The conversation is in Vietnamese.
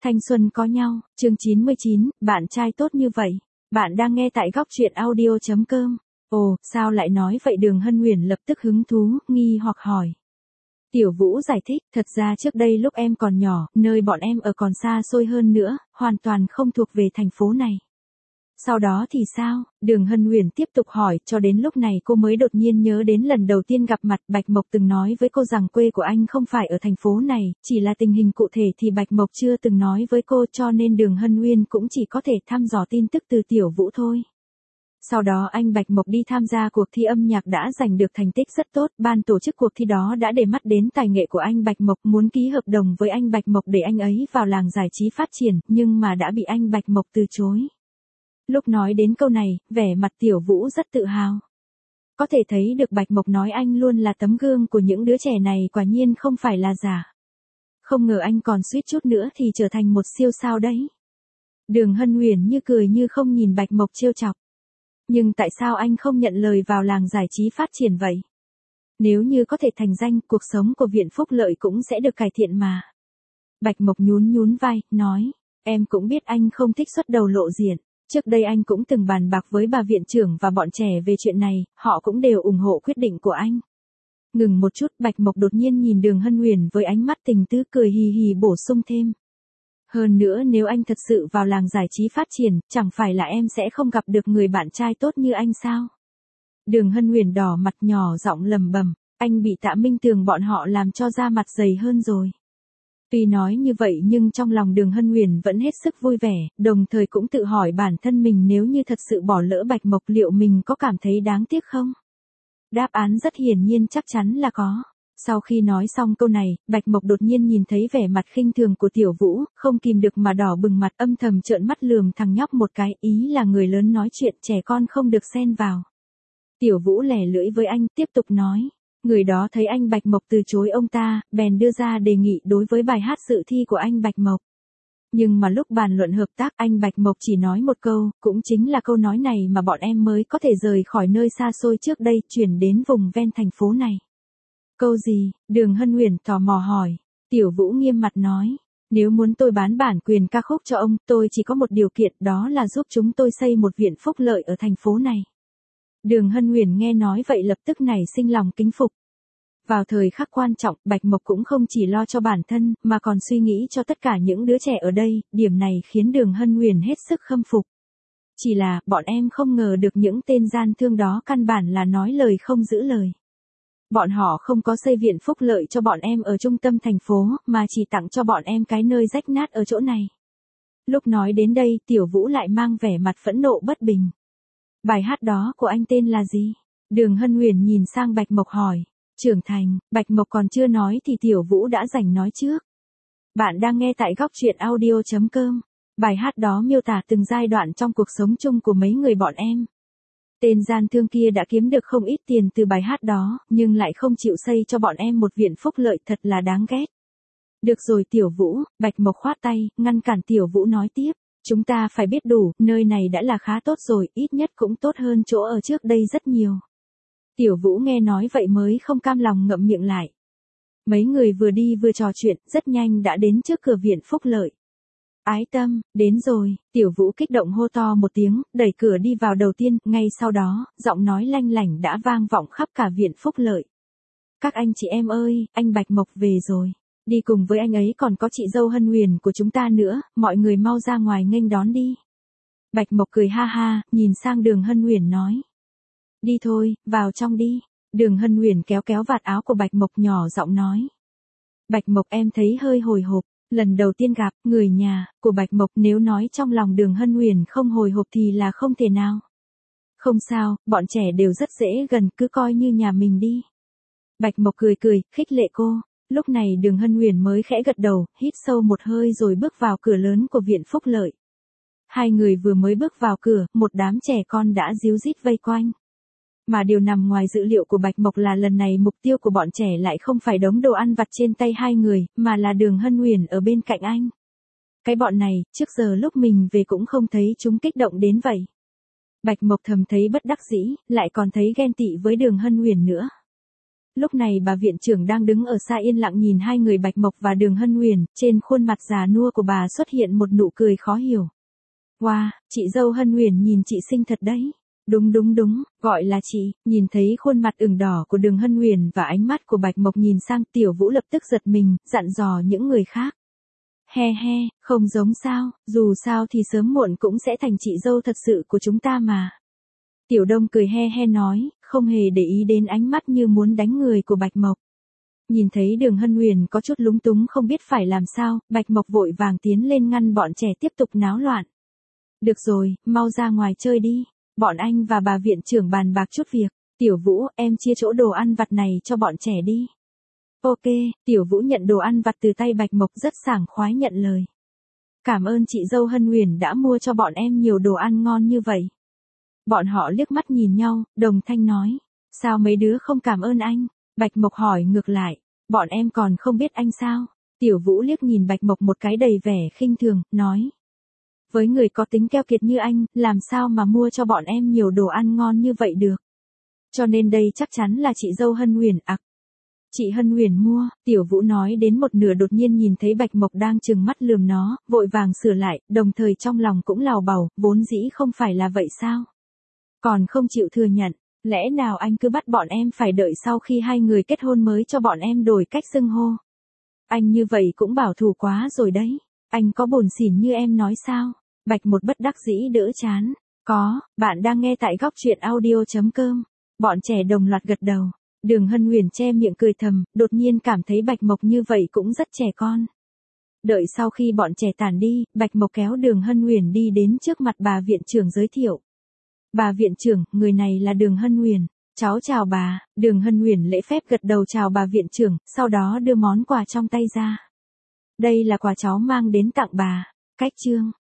Thanh xuân có nhau, chương 99, bạn trai tốt như vậy. Bạn đang nghe tại góc truyện audio.com. Ồ, sao lại nói vậy? Đường Hân Huyền lập tức hứng thú, nghi hoặc hỏi. Tiểu Vũ giải thích, thật ra trước đây lúc em còn nhỏ, nơi bọn em ở còn xa xôi hơn nữa, hoàn toàn không thuộc về thành phố này. Sau đó thì sao? Đường Hân Huyền tiếp tục hỏi, cho đến lúc này cô mới đột nhiên nhớ đến lần đầu tiên gặp mặt Bạch Mộc từng nói với cô rằng quê của anh không phải ở thành phố này, chỉ là tình hình cụ thể thì Bạch Mộc chưa từng nói với cô, cho nên Đường Hân Huyền cũng chỉ có thể thăm dò tin tức từ Tiểu Vũ thôi. Sau đó anh Bạch Mộc đi tham gia cuộc thi âm nhạc đã giành được thành tích rất tốt, ban tổ chức cuộc thi đó đã để mắt đến tài nghệ của anh Bạch Mộc, muốn ký hợp đồng với anh Bạch Mộc để anh ấy vào làng giải trí phát triển, nhưng mà đã bị anh Bạch Mộc từ chối. Lúc nói đến câu này, vẻ mặt Tiểu Vũ rất tự hào. Có thể thấy được Bạch Mộc nói anh luôn là tấm gương của những đứa trẻ này, quả nhiên không phải là giả. Không ngờ anh còn suýt chút nữa thì trở thành một siêu sao đấy. Đường Hân Huyền như cười như không nhìn Bạch Mộc trêu chọc. Nhưng tại sao anh không nhận lời vào làng giải trí phát triển vậy? Nếu như có thể thành danh, cuộc sống của Viện Phúc Lợi cũng sẽ được cải thiện mà. Bạch Mộc nhún vai, nói, em cũng biết anh không thích xuất đầu lộ diện. Trước đây anh cũng từng bàn bạc với bà viện trưởng và bọn trẻ về chuyện này, họ cũng đều ủng hộ quyết định của anh. Ngừng một chút, Bạch Mộc đột nhiên nhìn Đường Hân Huyền với ánh mắt tình tứ, cười hì hì bổ sung thêm. Hơn nữa nếu anh thật sự vào làng giải trí phát triển, chẳng phải là em sẽ không gặp được người bạn trai tốt như anh sao? Đường Hân Huyền đỏ mặt nhỏ giọng lầm bầm, anh bị Tạ Minh Tường bọn họ làm cho da mặt dày hơn rồi. Tuy nói như vậy nhưng trong lòng Đường Hân Huyền vẫn hết sức vui vẻ, đồng thời cũng tự hỏi bản thân mình nếu như thật sự bỏ lỡ Bạch Mộc liệu mình có cảm thấy đáng tiếc không? Đáp án rất hiển nhiên chắc chắn là có. Sau khi nói xong câu này, Bạch Mộc đột nhiên nhìn thấy vẻ mặt khinh thường của Tiểu Vũ, không kìm được mà đỏ bừng mặt, âm thầm trợn mắt lườm thằng nhóc một cái, ý là người lớn nói chuyện trẻ con không được xen vào. Tiểu Vũ lẻ lưỡi với anh, tiếp tục nói. Người đó thấy anh Bạch Mộc từ chối ông ta, bèn đưa ra đề nghị đối với bài hát dự thi của anh Bạch Mộc. Nhưng mà lúc bàn luận hợp tác, anh Bạch Mộc chỉ nói một câu, cũng chính là câu nói này mà bọn em mới có thể rời khỏi nơi xa xôi trước đây, chuyển đến vùng ven thành phố này. Câu gì? Đường Hân Huyền tò mò hỏi. Tiểu Vũ nghiêm mặt nói. Nếu muốn tôi bán bản quyền ca khúc cho ông, tôi chỉ có một điều kiện, đó là giúp chúng tôi xây một viện phúc lợi ở thành phố này. Đường Hân Huyền nghe nói vậy lập tức nảy sinh lòng kính phục. Vào thời khắc quan trọng, Bạch Mộc cũng không chỉ lo cho bản thân, mà còn suy nghĩ cho tất cả những đứa trẻ ở đây, điểm này khiến Đường Hân Huyền hết sức khâm phục. Chỉ là, bọn em không ngờ được những tên gian thương đó căn bản là nói lời không giữ lời. Bọn họ không có xây viện phúc lợi cho bọn em ở trung tâm thành phố, mà chỉ tặng cho bọn em cái nơi rách nát ở chỗ này. Lúc nói đến đây, Tiểu Vũ lại mang vẻ mặt phẫn nộ bất bình. Bài hát đó của anh tên là gì? Đường Hân Huyền nhìn sang Bạch Mộc hỏi. Trưởng thành, Bạch Mộc còn chưa nói thì Tiểu Vũ đã giành nói trước. Bạn đang nghe tại góc truyện audio.com. Bài hát đó miêu tả từng giai đoạn trong cuộc sống chung của mấy người bọn em. Tên gian thương kia đã kiếm được không ít tiền từ bài hát đó, nhưng lại không chịu xây cho bọn em một viện phúc lợi, thật là đáng ghét. Được rồi Tiểu Vũ, Bạch Mộc khoát tay, ngăn cản Tiểu Vũ nói tiếp. Chúng ta phải biết đủ, nơi này đã là khá tốt rồi, ít nhất cũng tốt hơn chỗ ở trước đây rất nhiều. Tiểu Vũ nghe nói vậy mới không cam lòng ngậm miệng lại. Mấy người vừa đi vừa trò chuyện, rất nhanh đã đến trước cửa viện phúc lợi. Ái Tâm, đến rồi, Tiểu Vũ kích động hô to một tiếng, đẩy cửa đi vào đầu tiên, ngay sau đó, giọng nói lanh lảnh đã vang vọng khắp cả viện phúc lợi. Các anh chị em ơi, anh Bạch Mộc về rồi. Đi cùng với anh ấy còn có chị dâu Hân Huyền của chúng ta nữa, mọi người mau ra ngoài nghênh đón đi. Bạch Mộc cười ha ha, nhìn sang Đường Hân Huyền nói. Đi thôi, vào trong đi. Đường Hân Huyền kéo kéo vạt áo của Bạch Mộc nhỏ giọng nói. Bạch Mộc em thấy hơi hồi hộp, lần đầu tiên gặp người nhà của Bạch Mộc, nếu nói trong lòng Đường Hân Huyền không hồi hộp thì là không thể nào. Không sao, bọn trẻ đều rất dễ gần, cứ coi như nhà mình đi. Bạch Mộc cười cười, khích lệ cô. Lúc này Đường Hân Huyền mới khẽ gật đầu, hít sâu một hơi rồi bước vào cửa lớn của viện phúc lợi. Hai người vừa mới bước vào cửa, một đám trẻ con đã ríu rít vây quanh. Mà điều nằm ngoài dự liệu của Bạch Mộc là lần này mục tiêu của bọn trẻ lại không phải đống đồ ăn vặt trên tay hai người, mà là Đường Hân Huyền ở bên cạnh anh. Cái bọn này, trước giờ lúc mình về cũng không thấy chúng kích động đến vậy. Bạch Mộc thầm thấy bất đắc dĩ, lại còn thấy ghen tị với Đường Hân Huyền nữa. Lúc này bà viện trưởng đang đứng ở xa yên lặng nhìn hai người Bạch Mộc và Đường Hân Huyền, trên khuôn mặt già nua của bà xuất hiện một nụ cười khó hiểu. Wow, chị dâu Hân Huyền nhìn chị xinh thật đấy. Đúng đúng đúng, gọi là chị. Nhìn thấy khuôn mặt ửng đỏ của Đường Hân Huyền và ánh mắt của Bạch Mộc nhìn sang, Tiểu Vũ lập tức giật mình, dặn dò những người khác. He he, không giống sao, dù sao thì sớm muộn cũng sẽ thành chị dâu thật sự của chúng ta mà. Tiểu Đông cười he he nói, không hề để ý đến ánh mắt như muốn đánh người của Bạch Mộc. Nhìn thấy Đường Hân Huyền có chút lúng túng không biết phải làm sao, Bạch Mộc vội vàng tiến lên ngăn bọn trẻ tiếp tục náo loạn. Được rồi, mau ra ngoài chơi đi. Bọn anh và bà viện trưởng bàn bạc chút việc. Tiểu Vũ, em chia chỗ đồ ăn vặt này cho bọn trẻ đi. Ok, Tiểu Vũ nhận đồ ăn vặt từ tay Bạch Mộc rất sảng khoái nhận lời. Cảm ơn chị dâu Hân Huyền đã mua cho bọn em nhiều đồ ăn ngon như vậy. Bọn họ liếc mắt nhìn nhau, đồng thanh nói. Sao mấy đứa không cảm ơn anh? Bạch Mộc hỏi ngược lại. Bọn em còn không biết anh sao? Tiểu Vũ liếc nhìn Bạch Mộc một cái đầy vẻ khinh thường, nói. Với người có tính keo kiệt như anh, làm sao mà mua cho bọn em nhiều đồ ăn ngon như vậy được? Cho nên đây chắc chắn là chị dâu Hân Huyền ạ. Chị Hân Huyền mua, Tiểu Vũ nói đến một nửa đột nhiên nhìn thấy Bạch Mộc đang trừng mắt lườm nó, vội vàng sửa lại, đồng thời trong lòng cũng lào bầu, vốn dĩ không phải là vậy sao? Còn không chịu thừa nhận, lẽ nào anh cứ bắt bọn em phải đợi sau khi hai người kết hôn mới cho bọn em đổi cách xưng hô? Anh như vậy cũng bảo thủ quá rồi đấy, anh có buồn xỉn như em nói sao? Bạch một bất đắc dĩ đỡ chán. Có, bạn đang nghe tại góc truyện audio.com. Bọn trẻ đồng loạt gật đầu. Đường Hân Huyền che miệng cười thầm, đột nhiên cảm thấy Bạch Mộc như vậy cũng rất trẻ con. Đợi sau khi bọn trẻ tản đi, Bạch Mộc kéo Đường Hân Huyền đi đến trước mặt bà viện trưởng giới thiệu. Bà viện trưởng, người này là Đường Hân Huyền. Cháu chào bà. Đường Hân Huyền lễ phép gật đầu chào bà viện trưởng, sau đó đưa món quà trong tay ra. Đây là quà cháu mang đến tặng bà. Cách chương.